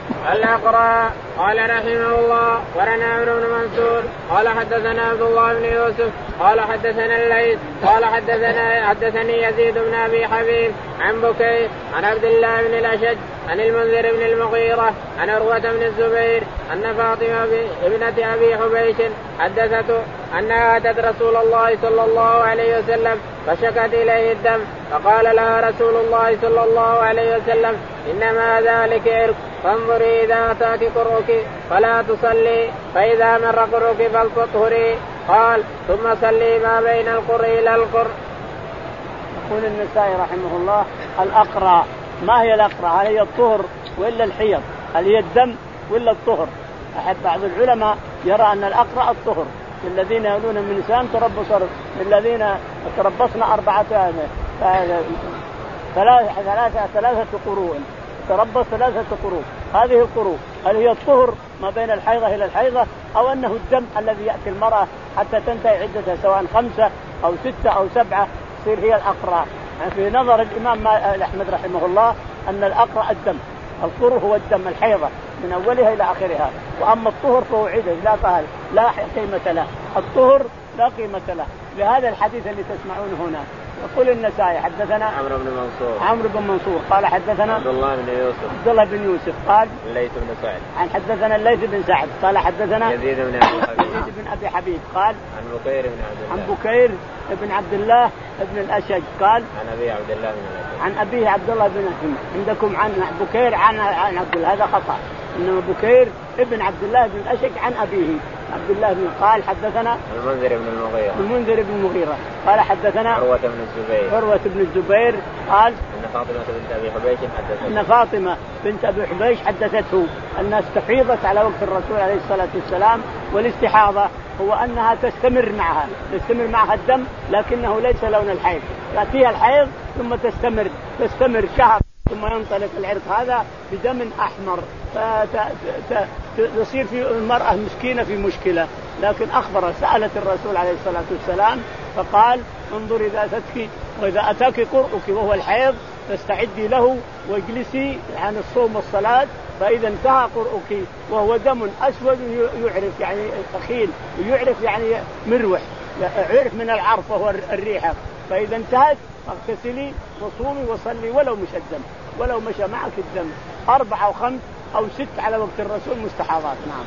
الأقرع. قال رحمه الله ورنا عمرو بن منصور قال حدثنا عبد الله بن يوسف قال حدثنا الليث قال حدثنا حدثني يزيد بن أبي حبيب عن بكير عن عبد الله بن الأشج عن المنذر بن المغيرة عن عروة بن الزبير أن فاطمة ابنة أبي حبيش حدثته أنها أتت رسول الله صلى الله عليه وسلم فشكت إليه الدم فقال لها رسول الله صلى الله عليه وسلم إنما ذلك عرق فانظري إذا أتاك قرؤك فلا تصلي فإذا مر قرؤك فلتطهري. قال ثم صلي ما بين القر إلى القر. يقول النسائي رحمه الله الأقرع. ما هي الأقرع؟ هل هي الطهر وإلا الحيض؟ هل هي الدم وإلا الطهر؟ أحد بعض العلماء يرى أن الأقرع الطهر الذين يولون من نساء تربص الذين تربصن أربعة ثلاثة ثلاثة ثلاثة قروء تربص ثلاثة قروء. هذه القروء هل هي الطهر ما بين الحيضة إلى الحيضة أو أنه الدم الذي يأتي المرأة حتى تنتهي عدتها سواء خمسة أو ستة أو سبعة تصير هي الأقرع؟ يعني في نظر الإمام أحمد رحمه الله أن الأقرع الدم. القروء هو الدم الحيضة من أولها إلى آخرها. وأما الطهر فهو عدد لا طهر لا قيمة له. الطهر لا قيمة له. لهذا الحديث اللي تسمعونه هنا يقول النسائي حدثنا عمرو بن منصور عمرو بن منصور قال حدثنا عبد الله بن يوسف عبد الله بن يوسف قال الليث بن سعد عن حدثنا الليث بن سعد قال حدثنا يزيد بن أبي حبيب يزيد بن أبي حبيب قال عن بكير بن عبد الله عن بكير بن عبد الله بن الأشج قال عن أبي عبد الله بن الأشج عن أبيه عبد الله بن الأشج. عندكم عن بكير عن عن عبد الله هذا خطأ. إنما بكير ابن عبد الله بن الأشج عن أبيه عبد الله بن قال حدثنا المنذر بن المغيرة المنذر بن المغيرة قال حدثنا عروة بن الزبير عروة بن الزبير قال أن فاطمة بنت أبي حبيش حدثته أن فاطمة بنت أبي حبيش حدثته أنها استحيضت على وقت الرسول عليه الصلاة والسلام. والاستحاضة هو أنها تستمر معها تستمر معها الدم لكنه ليس لون الحيض. يأتيها الحيض ثم تستمر تستمر شهر ثم ينطلق العرق هذا بدم أحمر فتصير في المرأة مسكينة في مشكلة. لكن أخبر سألت الرسول عليه الصلاة والسلام فقال انظر إذا أتتك وإذا أتاك قرؤك وهو الحيض فاستعدي له واجلسي عن الصوم والصلاة فإذا انتهى قرؤك وهو دم أسود يعرف يعني ثقيل يعرف يعني مروح يعرف من العرف وهو الريحة فإذا انتهت اغتسلي وصومي وصلي ولو مش الدم ولو مشى معك الدم أربعة أو خمس أو ست على وقت الرسول مستحاضات. نعم.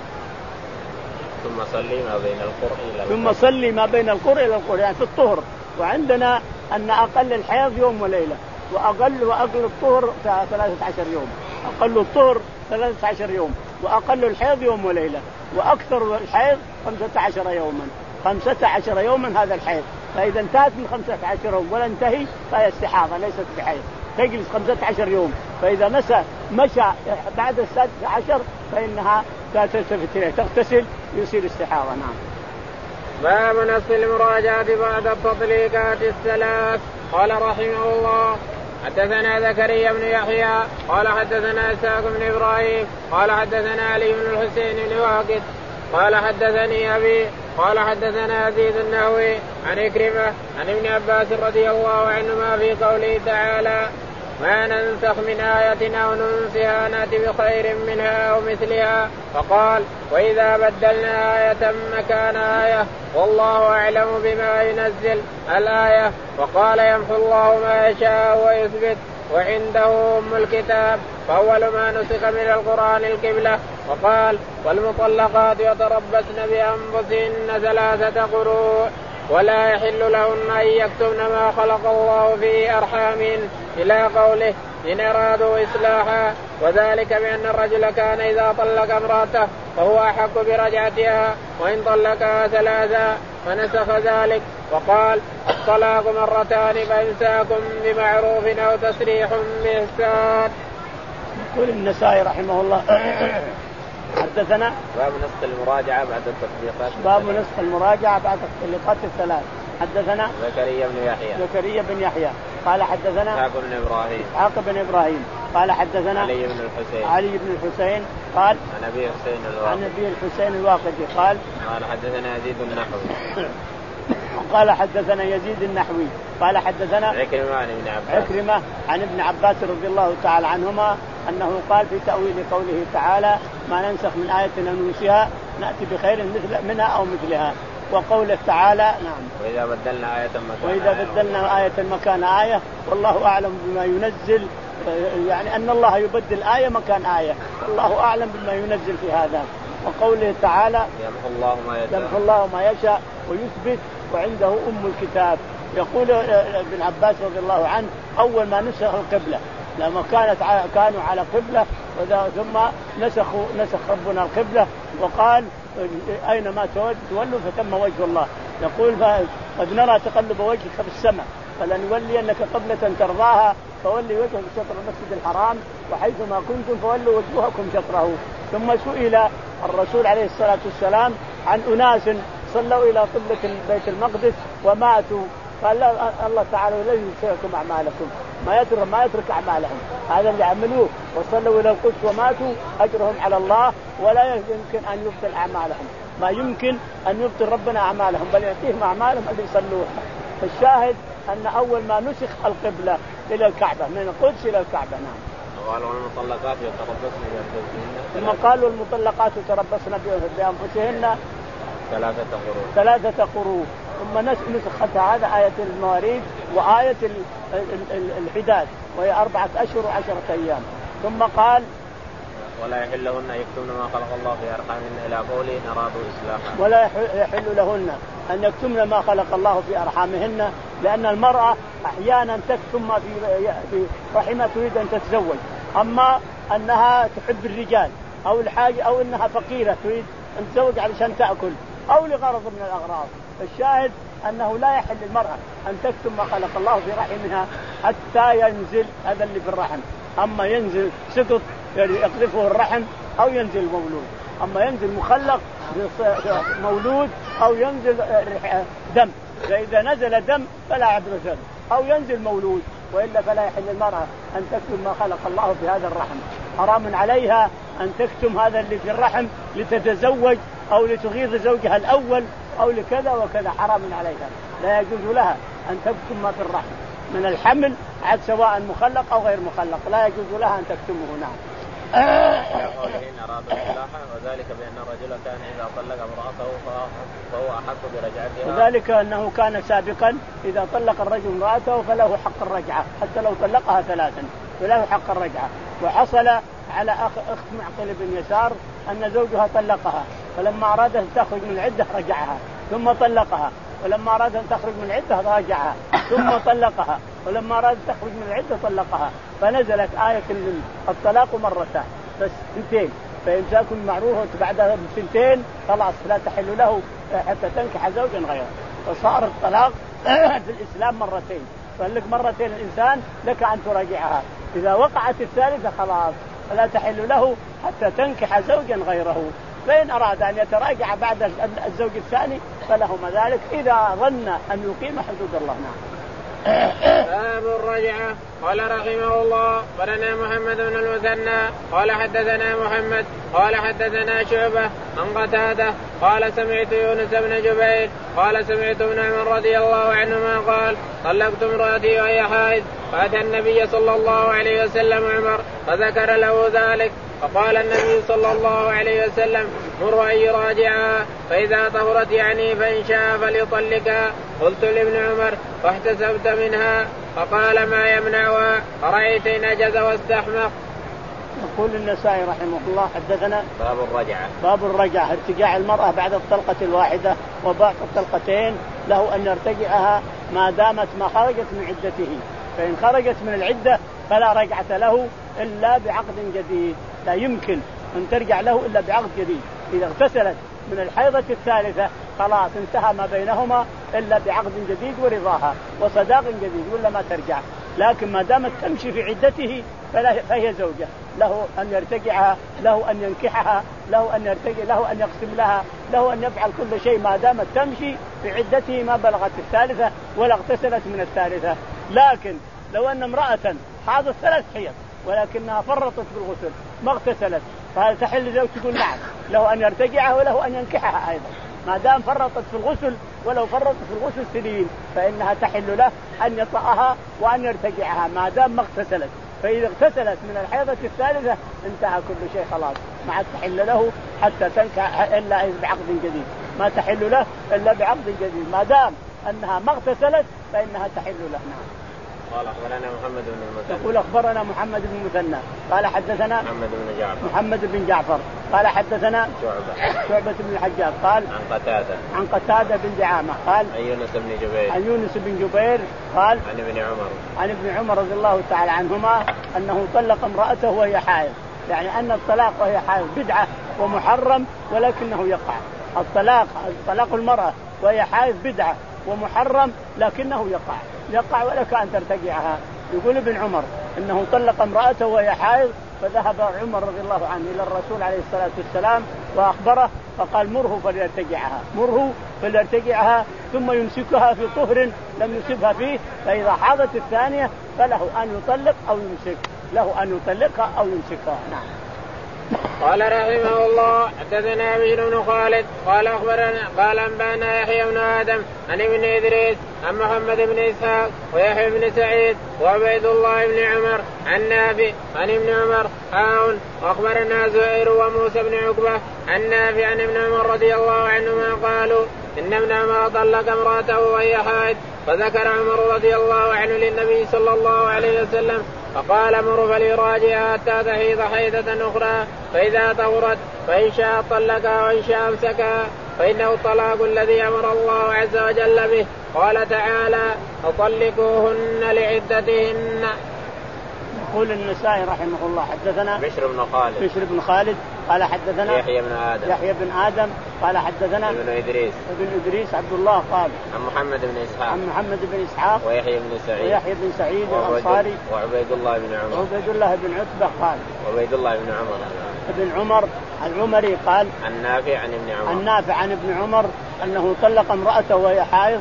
ثم صلي ما بين القرء إلى القرء ثم صلي ما بين القرء إلى القرء يعني في الطهر. وعندنا أن أقل الحيض يوم وليلة وأقل وأقل الطهر ثلاثة عشر يوم. أقل الطهر ثلاثة عشر يوم وأقل الحيض يوم وليلة وأكثر الحيض خمسة عشر يوما خمسة عشر يوما هذا الحيض. فإذا انتهت من خمسة عشر يوم ولا انتهي فهي استحاضة ليست بحيض تجلس خمسة عشر يوم. فإذا مشى مشى بعد السادس عشر فإنها تلتفت إليه تغتسل يصير استحاضة. نعم. باب نص المراجعة بعد التطليقات الثلاث. قال رحمه الله حدثنا زكريا بن يحيى قال حدثنا إسحاق بن إبراهيم قال حدثنا علي بن الحسين بن واقد قال حدثني أبي قال حدثنا يزيد النحوي عن عكرمة عن ابن عباس رضي الله عنهما في قوله تعالى ما ننسخ من آية أو ننسها نأتي بخير منها أو مثلها. فقال وإذا بدلنا آية مكان آية والله أعلم بما ينزل الآية. وقال يمحو الله ما يشاء ويثبت وعنده أم الكتاب فأول ما نسخ من القرآن القبلة. وقال والمطلقات يتربصن بأنفسهن ثلاثة قروء ولا يحل لهن أن يكتمن ما خلق الله في أرحامهن إلى قوله إن أرادوا إصلاحا. وذلك بأن الرجل كان إذا طلق امرأته فهو أحق برجعتها وإن طلقها ثلاثا فنسخ ذلك. وقال الطلاق مرتان فإمساك بمعروف أو تسريح بإحسان. يقول النسائي رحمه الله حدثنا باب نسخ المراجعة بعد التطبيقات باب نسخ المراجعة بعد التطبيقات الثلاث. حدثنا زكريا بن يحيى زكريا بن يحيى قال حدثنا إسحاق بن إبراهيم إسحاق بن إبراهيم قال حدثنا علي بن الحسين علي بن الحسين قال عن أبي حسين الواقدي عن أبي الحسين الواقدي قال قال حدثنا يزيد النحوي قال حدثنا يزيد النحوي قال حدثنا عكرمة عن ابن عباس عكرمة عن ابن عباس رضي الله تعالى عنهما أنه قال في تأويل قوله تعالى ما ننسخ من آية أو ننسها نأتي بخير مثل منها أو مثلها. وقوله تعالى نعم وإذا بدلنا آية مكان وإذا آية بدلنا آية مكان آية والله أعلم بما ينزل، يعني أن الله يبدل آية مكان آية، الله أعلم بما ينزل في هذا. وقوله تعالى يمحو الله ما يشاء يمحو الله ما يشاء ويثبت وعنده أم الكتاب. يقول ابن عباس رضي الله عنه أول ما نسخ القبلة لما كانت كانوا على قبلة ثم نسخوا نسخ ربنا القبلة وقال أينما تولوا فثم وجه الله. يقول قد نرى تقلب وجهك في السماء فلنولينك قبلة ترضاها فولي وجهك شطر المسجد الحرام وحيثما كنتم فولوا وجوهكم شطره. ثم سئل الرسول عليه الصلاة والسلام عن أناس صلوا إلى قبلة بيت المقدس وماتوا، قال الله تعالى لن يتركم أعمالكم، ما يترك ما يترك أعمالهم، هذا اللي عملوه وصلوا إلى القدس وماتوا أجرهم على الله ولا يمكن أن يبطل أعمالهم، ما يمكن أن يبطل ربنا أعمالهم بل يعطيهم أعمالهم اللي يصلوها. فالشاهد أن أول ما نسخ القبلة إلى الكعبة من القدس إلى الكعبة. نعم. قالوا المطلقات يتربصن بأنفسهن ثم قالوا المطلقات يتربصن بأنفسهن ثلاثة قروء ثلاثة قروء. ثم نسخت هذا آية المواريث وآية الحداد وهي أربعة أشهر وعشرة أيام. ثم قال ولا يحل لهن يكتمن ما خلق الله في أرحامهن إلى قوله إن أرادوا إصلاحا. ولا يحل لهن أن يكتمن ما خلق الله في أرحامهن، لأن المرأة أحيانا تكتم ما في رحمها تريد أن تتزوج، أما أنها تحب الرجال أو الحاجة أو أنها فقيرة تريد أن تتزوج علشان تأكل أو لغرض من الأغراض. فالشاهد أنه لا يحل للمرأة أن تكتم ما خلق الله في رحمها حتى ينزل هذا اللي في الرحم، أما ينزل سقط يقذفه الرحم أو ينزل مولود، أما ينزل مخلق مولود أو ينزل دم، فإذا نزل دم فلا عبرة له، أو ينزل مولود، وإلا فلا يحل المرأة أن تكتم ما خلق الله في هذا الرحم. حرام عليها أن تكتم هذا اللي في الرحم لتتزوج أو لتغيظ زوجها الأول أو لكذا وكذا، حرام عليها، لا يجوز لها أن تكتم ما في الرحم من الحمل عاد سواء مخلق أو غير مخلق، لا يجوز لها أن تكتمه. نعم. وذلك بأن الرجل كان إذا طلق امرأته فهو أحق برجعتها، وذلك أنه كان سابقا إذا طلق الرجل امرأته فله حق الرجعة حتى لو طلقها ثلاثا فله حق الرجعة. وحصل على أخ أخت معقل بن يسار أن زوجها طلقها، فلما أراد أن تخرج من العدة رجعها ثم طلقها، ولما أراد أن تخرج من العدة راجعها ثم طلقها، ولما أراد أن تخرج من العدة طلقها، فنزلت آية الطلاق مرتان بس اثنتين، فإمساك معروف بعد سنتين خلاص لا تحل له حتى تنكح زوجا غيره. فصار الطلاق في الإسلام مرتين، فلك مرتين الإنسان لك أن تراجعها، إذا وقعت الثالثة خلاص فلا تحل له حتى تنكح زوجا غيره. فإن أراد أن يتراجع بعد الزوج الثاني فلهما ذلك إذا ظن أن يقيم حدود الله. نعم. باب الرجعة. قال رحمه الله قالنا محمد بن المثنى قال حدثنا محمد قال حدثنا شعبة عن قتادة قال سمعت يونس بن جبير قال سمعت ابن عمر رضي الله عنهما قال طلقت امرأتي وهي حائض، فأتى النبي صلى الله عليه وسلم عمر فذكر له ذلك، فقال النبي صلى الله عليه وسلم مر أن يراجعها فإذا طهرت يعني فإن شاء فليطلقها. قلت لابن عمر فاحتسبت منها؟ فقال ما يمنعها أرأيت إن أجز واستحمق. يقول النسائي رحمه الله حدثنا باب الرجعة. باب الرجعة ارتجاع المرأة بعد الطلقة الواحدة وبعد الطلقتين له أن يرتجعها ما دامت ما خرجت من عدته، فإن خرجت من العدة فلا رجعة له إلا بعقد جديد، لا يمكن أن ترجع له إلا بعقد جديد. إذا اغتسلت من الحيضة الثالثة خلاص انتهى ما بينهما إلا بعقد جديد ورضاها وصداق جديد ولا ما ترجع. لكن ما دامت تمشي في عدته فهي زوجة، له أن يرتجعها، له أن ينكحها، له أن يرتجع، له أن يقسم لها، له أن يفعل كل شيء ما دامت تمشي في عدته ما بلغت الثالثة ولا اغتسلت من الثالثة. لكن لو أن امرأة حاضت ثلاث حيض ولكنها فرطت بالغسل ما اغتسلت فهل تحل زوج؟ تقول نعم، له أن يرتجعها وله أن ينكحها أيضا ما دام فرطت في الغسل، ولو فرطت في الغسل سنين فإنها تحل له أن يطأها وأن يرتجعها ما دام ما اغتسلت. فإذا اغتسلت من الحيضة الثالثة انتهى كل شيء خلاص، ما عاد تحل له حتى تنكح إلا بعقد جديد، ما تحل له إلا بعقد جديد، ما دام أنها ما اغتسلت فإنها تحل له. نعم. قال أخبرنا محمد بن المثنى. يقول أخبرنا محمد بن المثنى قال حدثنا محمد بن جعفر. محمد بن جعفر قال حدثنا شعبة. شعبة بن الحجاج قال عن قتادة. عن قتادة بن دعامة قال عن يونس بن جبير. عن يونس بن جبير قال عن ابن عمر. عن ابن عمر رضي الله تعالى عنهما أنه طلق امرأته وهي حائض، يعني أن الطلاق وهي حائض بدعة ومحرم ولكنه يقع. الطلاق طلاق المرأة وهي حائض بدعة ومحرم لكنه يقع يقع ولك أن ترتجعها. يقول ابن عمر إنه طلق امرأته وهي حائض، فذهب عمر رضي الله عنه إلى الرسول عليه الصلاة والسلام وأخبره فقال مره فليرتجعها، مره فليرتجعها ثم يمسكها في طهر لم يصبها فيه، فإذا حاضت الثانية فله أن يطلق أو يمسك، له أن يطلقها أو يمسكها. نعم. قال رحمه الله حدثنا بشر بن خالد قال أخبرنا قال أنبانا يحيى بن آدم عن ابن إدريس عن محمد بن إسحاق ويحيى بن سعيد وعبيد الله بن عمر عن نافع عن ابن عمر حاون وأخبرنا زهير وموسى بن عقبة عن نافع عن ابن عمر رضي الله عنهما قالوا إن ابن عمر طلق امرأته وهي حائض، فذكر عمر رضي الله عنه للنبي صلى الله عليه وسلم فقال مر فليراجعها حتى تحيض حيضة أخرى، فإذا طهرت فإن شاء طلقها وإن شاء أمسكها، فإنه الطلاق الذي أمر الله عز وجل به. قال تعالى أطلقوهن لعدتهن. يقول النسائي رحمه الله حدثنا بشر بن خالد بشر بن خالد قال حدثنا يحيى بن آدم يحيى بن آدم قال حدثنا ابن إدريس ابن إدريس عبد الله قال عن محمد بن إسحاق عن محمد بن إسحاق ويحيى بن سعيد ويحيى بن سعيد الأنصاري وعبيد الله بن عمر وعبيد الله بن عتبة قال وعبيد الله بن عمر ابن عمر العمري قال عن نافع عن ابن عمر عن نافع عن ابن عمر أنه طلق امرأته وهي حائض،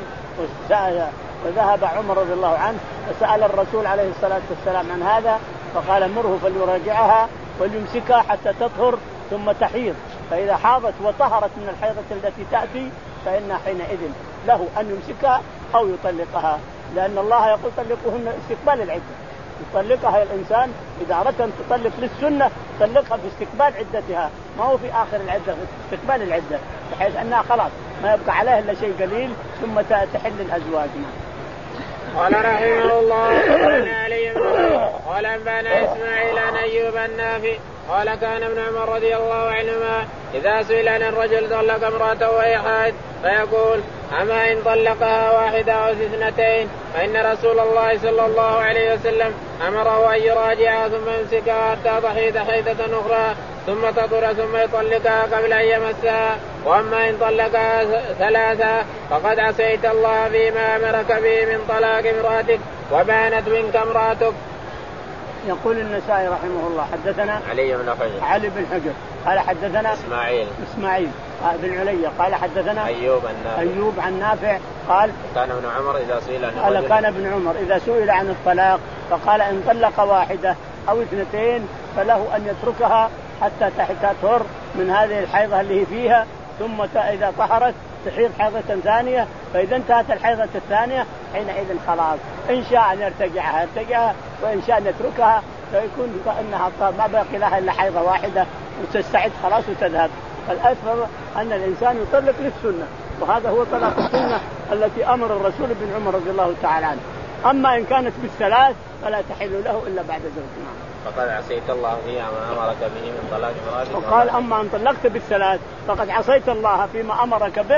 وذهب عمر رضي الله عنه فسأل الرسول عليه الصلاة والسلام عن هذا فقال مره فليراجعها وليمسكها حتى تطهر ثم تحيض، فإذا حاضت وطهرت من الحيضة التي تأتي فإن حينئذ له أن يمسكها أو يطلقها، لأن الله يقول طلقوهن استقبال العدة، يطلقها الإنسان إذا أردت أن تطلق للسنة طلقها في استقبال عدتها، ما هو في آخر العدة، في استقبال العدة بحيث أنها خلاص ما يبقى عليها إلا شيء قليل ثم تحل الأزواج. قال رحمه الله قال علي بن قال أنبانا إسماعيل عن أيوب النافع قال كان ابن عمر رضي الله عنهما إذا سئل عن الرجل طلق امرأته وهي حائض فيقول أما إن طلقها واحدة أو اثنتين فإن رسول الله صلى الله عليه وسلم أمره أن يراجعها ثم يمسكها حتى تحيض حيضة أخرى ثم تطهر ثم يطلقها قبل أن يمسها، وأما إن طلقها ثلاثة فقد عصيت الله فيما أمرك به من طلاق امرأتك وبانت منك امرأتك. يقول النسائي رحمه الله حدثنا علي بن حجر علي بن حجر قال حدثنا إسماعيل إسماعيل بن علي قال حدثنا أيوب النافع أيوب عن نافع قال كان ابن عمر إذا سئل عن قال كان ابن عمر إذا سئل عن الطلاق فقال إن طلق واحدة أو اثنتين فله أن يتركها حتى تطهر من هذه الحيضة اللي هي فيها، ثم إذا طهرت تحيض حيضة ثانية، فإذا انتهت الحيضة الثانية حينئذ خلاص إن شاء أن يرتجعها يرتجعها وإن شاء أن يتركها فيكون أنها ما باقي لها إلا حيضة واحدة وتستعد خلاص وتذهب. الأسباب أن الإنسان يطلق للسنة، وهذا هو طلاق السنة التي أمر الرسول بن عمر رضي الله تعالى عنه. أما إن كانت بالثلاث فلا تحل له إلا بعد زوج. فقد عصيت الله فيما أمرك به من طلاق امرأتك. وقال أما أن طلقت بالثلاث فقد عصيت الله فيما أمرك به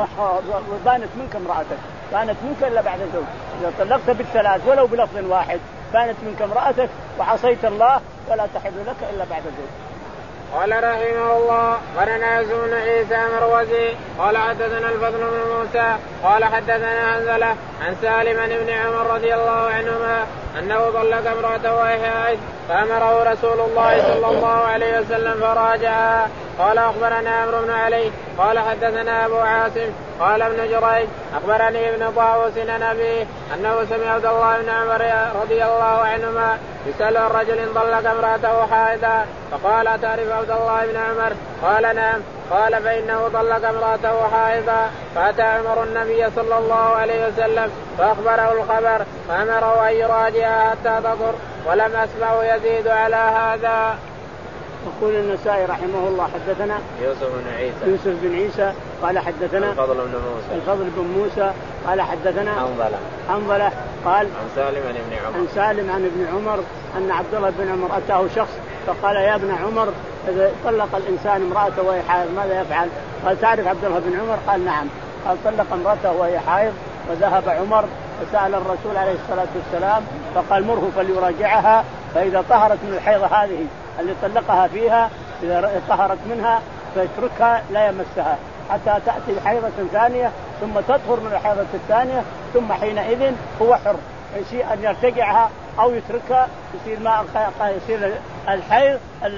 وبانت منك امرأتك، بانت منك إلا بعد زوج. إذا طلقت بالثلاث ولو بلفظ واحد بانت منك امرأتك وعصيت الله ولا تحل لك إلا بعد زوج. قال رحمه الله قرنا يزون عيسى مروزي قال حدثنا الفضل بن موسى قال حدثنا أنزلة عن سالم بن عمر رضي الله عنهما أنه طلق امرأته وهي حائض فأمره رسول الله صلى الله عليه وسلم فراجعها. قال أخبرنا عمرو بن علي قال حدثنا أبو عاصم قال ابن جريج أخبرني ابن طاووس عن أبيه أنه سمع عبد الله بن عمر رضي الله عنهما يسأل الرجل إن طلق امرأته حائضا فقال تعرف عبد الله بن عمر؟ قال نعم. قال فإنه طلق امرأته حائضا فأتى عمر النبي صلى الله عليه وسلم فأخبره الخبر فأمره أن يراجعها حتى تطهر ولم أسمعه يزيد على هذا. يقول النسائي رحمه الله حدثنا يوسف بن عيسى يوسف بن عيسى قال حدثنا الفضل بن موسى الفضل بن موسى قال حدثنا حنظلة حنظلة قال عن سالم عن ابن عمر عن سالم عن ابن عمر أن عبد الله بن عمر أتاه شخص فقال يا ابن عمر إذا طلق الإنسان امرأته وهي حائض ماذا يفعل؟ قال تعرف عبد الله بن عمر؟ قال نعم. قال طلق امرأته وهي حائض وذهب عمر فسأل الرسول عليه الصلاة والسلام فقال مره فليراجعها فإذا طهرت من الحيضة هذه اللي طلقها فيها إذا طهرت منها فيتركها لا يمسها حتى تأتي حيضة ثانية ثم تطهر من الحيضة الثانية ثم حينئذ هو حر يصير أن يرتجعها أو يتركها يصير ما يصير الحيض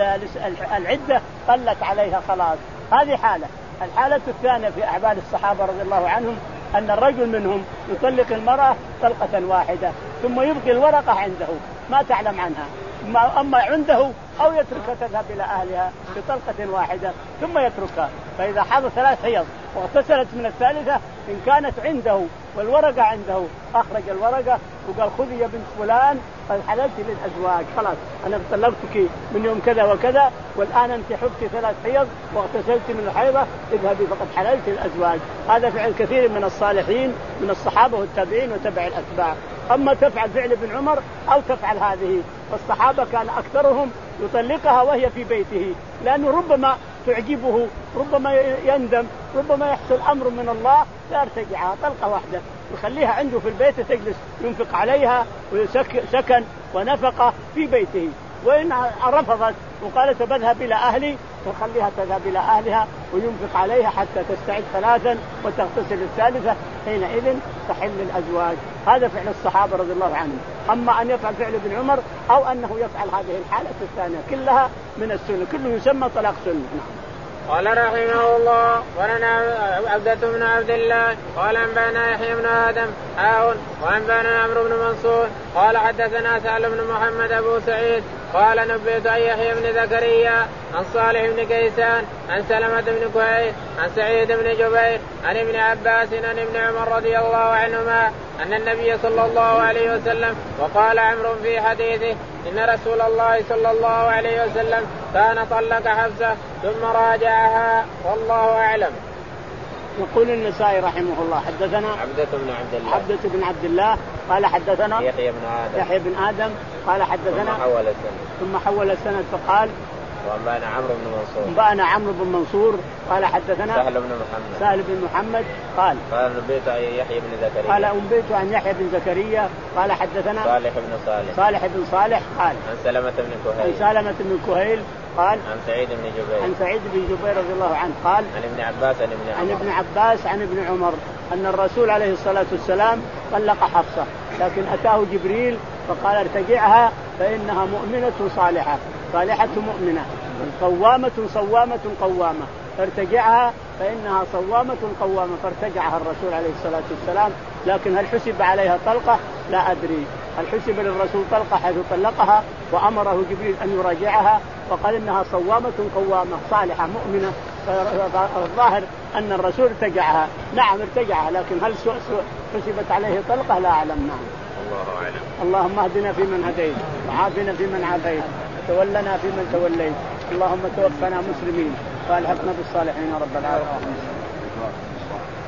العدة قلت عليها خلاص. هذه حالة. الحالة الثانية في أحوال الصحابة رضي الله عنهم أن الرجل منهم يطلق المرأة طلقة واحدة ثم يبقي الورقة عنده ما تعلم عنها أما عنده أو يتركها تذهب إلى أهلها بطلقة واحدة ثم يتركها. فإذا حاض ثلاث حيض واغتسلت من الثالثة إن كانت عنده والورقة عنده أخرج الورقة وقال خذي يا بنت فلان قد حللت للأزواج خلاص أنا طلقتك من يوم كذا وكذا والآن أنت حبت ثلاث حيض واغتسلت من الحيضة اذهبي فقد حللت للأزواج. هذا فعل كثير من الصالحين من الصحابة والتابعين وتبع الأتباع. أما تفعل فعل ابن عمر أو تفعل هذه فالصحابة كان أكثرهم يطلقها وهي في بيته لأنه ربما تعجبه ربما يندم ربما يحصل أمر من الله لا يرتجعها طلقة واحدة يخليها عنده في البيت تجلس ينفق عليها وسكن ونفقة في بيته. وإن رفضت وقالت بذهب إلى أهلي فخليها تذهب إلى أهلها وينفق عليها حتى تستعد ثلاثا وتغتسل الثالثة حينئذ تحل الأزواج. هذا فعل الصحابة رضي الله عنهم. أما أن يفعل فعل ابن عمر أو أنه يفعل هذه الحالة الثانية كلها من السنة كله يسمى طلاق سنة. قال رحمه الله ولنا عبدة بن عبد الله قال أنبانا يحيى بن آدم حاون وأنبانا عمرو بن منصور قال حدثنا سهل بن محمد أبو سعيد قال نبئت عن يحيى بن زكريا عن صالح بن كيسان عن سلمة بن كهيل عن سعيد بن جبير عن ابن عباس عن ابن عمر رضي الله عنهما أن النبي صلى الله عليه وسلم وقال عمرو في حديثه إن رسول الله صلى الله عليه وسلم كان طلق حفصة ثم راجعها والله أعلم. يقول النسائي رحمه الله حدثنا عبدة بن عبد الله عبدة بن عبد الله قال حدثنا يحيى بن آدم يحيى بن آدم قال حدثنا ثم حول السند ثم حول السند فقال وأنبانا عمرو بن منصور أنبانا عمرو بن منصور قال حدثنا سهل بن محمد سهل بن محمد قال قال نبئت عن يحيى بن زكريا قال أنبئت عن يحيى بن زكريا قال حدثنا صالح بن صالح صالح بن صالح قال عن سلمة بن كهيل عن سلمة بن كهيل قال عن سعيد بن جبير عن سعيد بن جبير رضي الله عنه قال عن ابن عباس عن ابن عن عمر ابن عباس عن ابن عمر أن الرسول عليه الصلاة والسلام طلق حفصة لكن أتاه جبريل فقال ارتجعها فإنها مؤمنة صالحة صالحة مؤمنة قوامة صوامة قوامة ارتجعها فإنها صوامة قوامة فارتجعها الرسول عليه الصلاة والسلام. لكن هل حسب عليها طلقة؟ لا أدري. هل حسب للرسول طلقة حيث طلقها وأمره جبريل أن يراجعها وقال إنها صوامة قوامة صالحة مؤمنة فالظاهر أن الرسول ارتجعها. نعم ارتجعها لكن هل حسبت عليه طلقة؟ لا أعلم. نعم الله أعلم. اللهم اهدنا فيمن هديت وعافنا فيمن عافيت وتولنا فيمن توليت اللهم توفنا مسلمين والحقنا بالصالحين رب العالمين.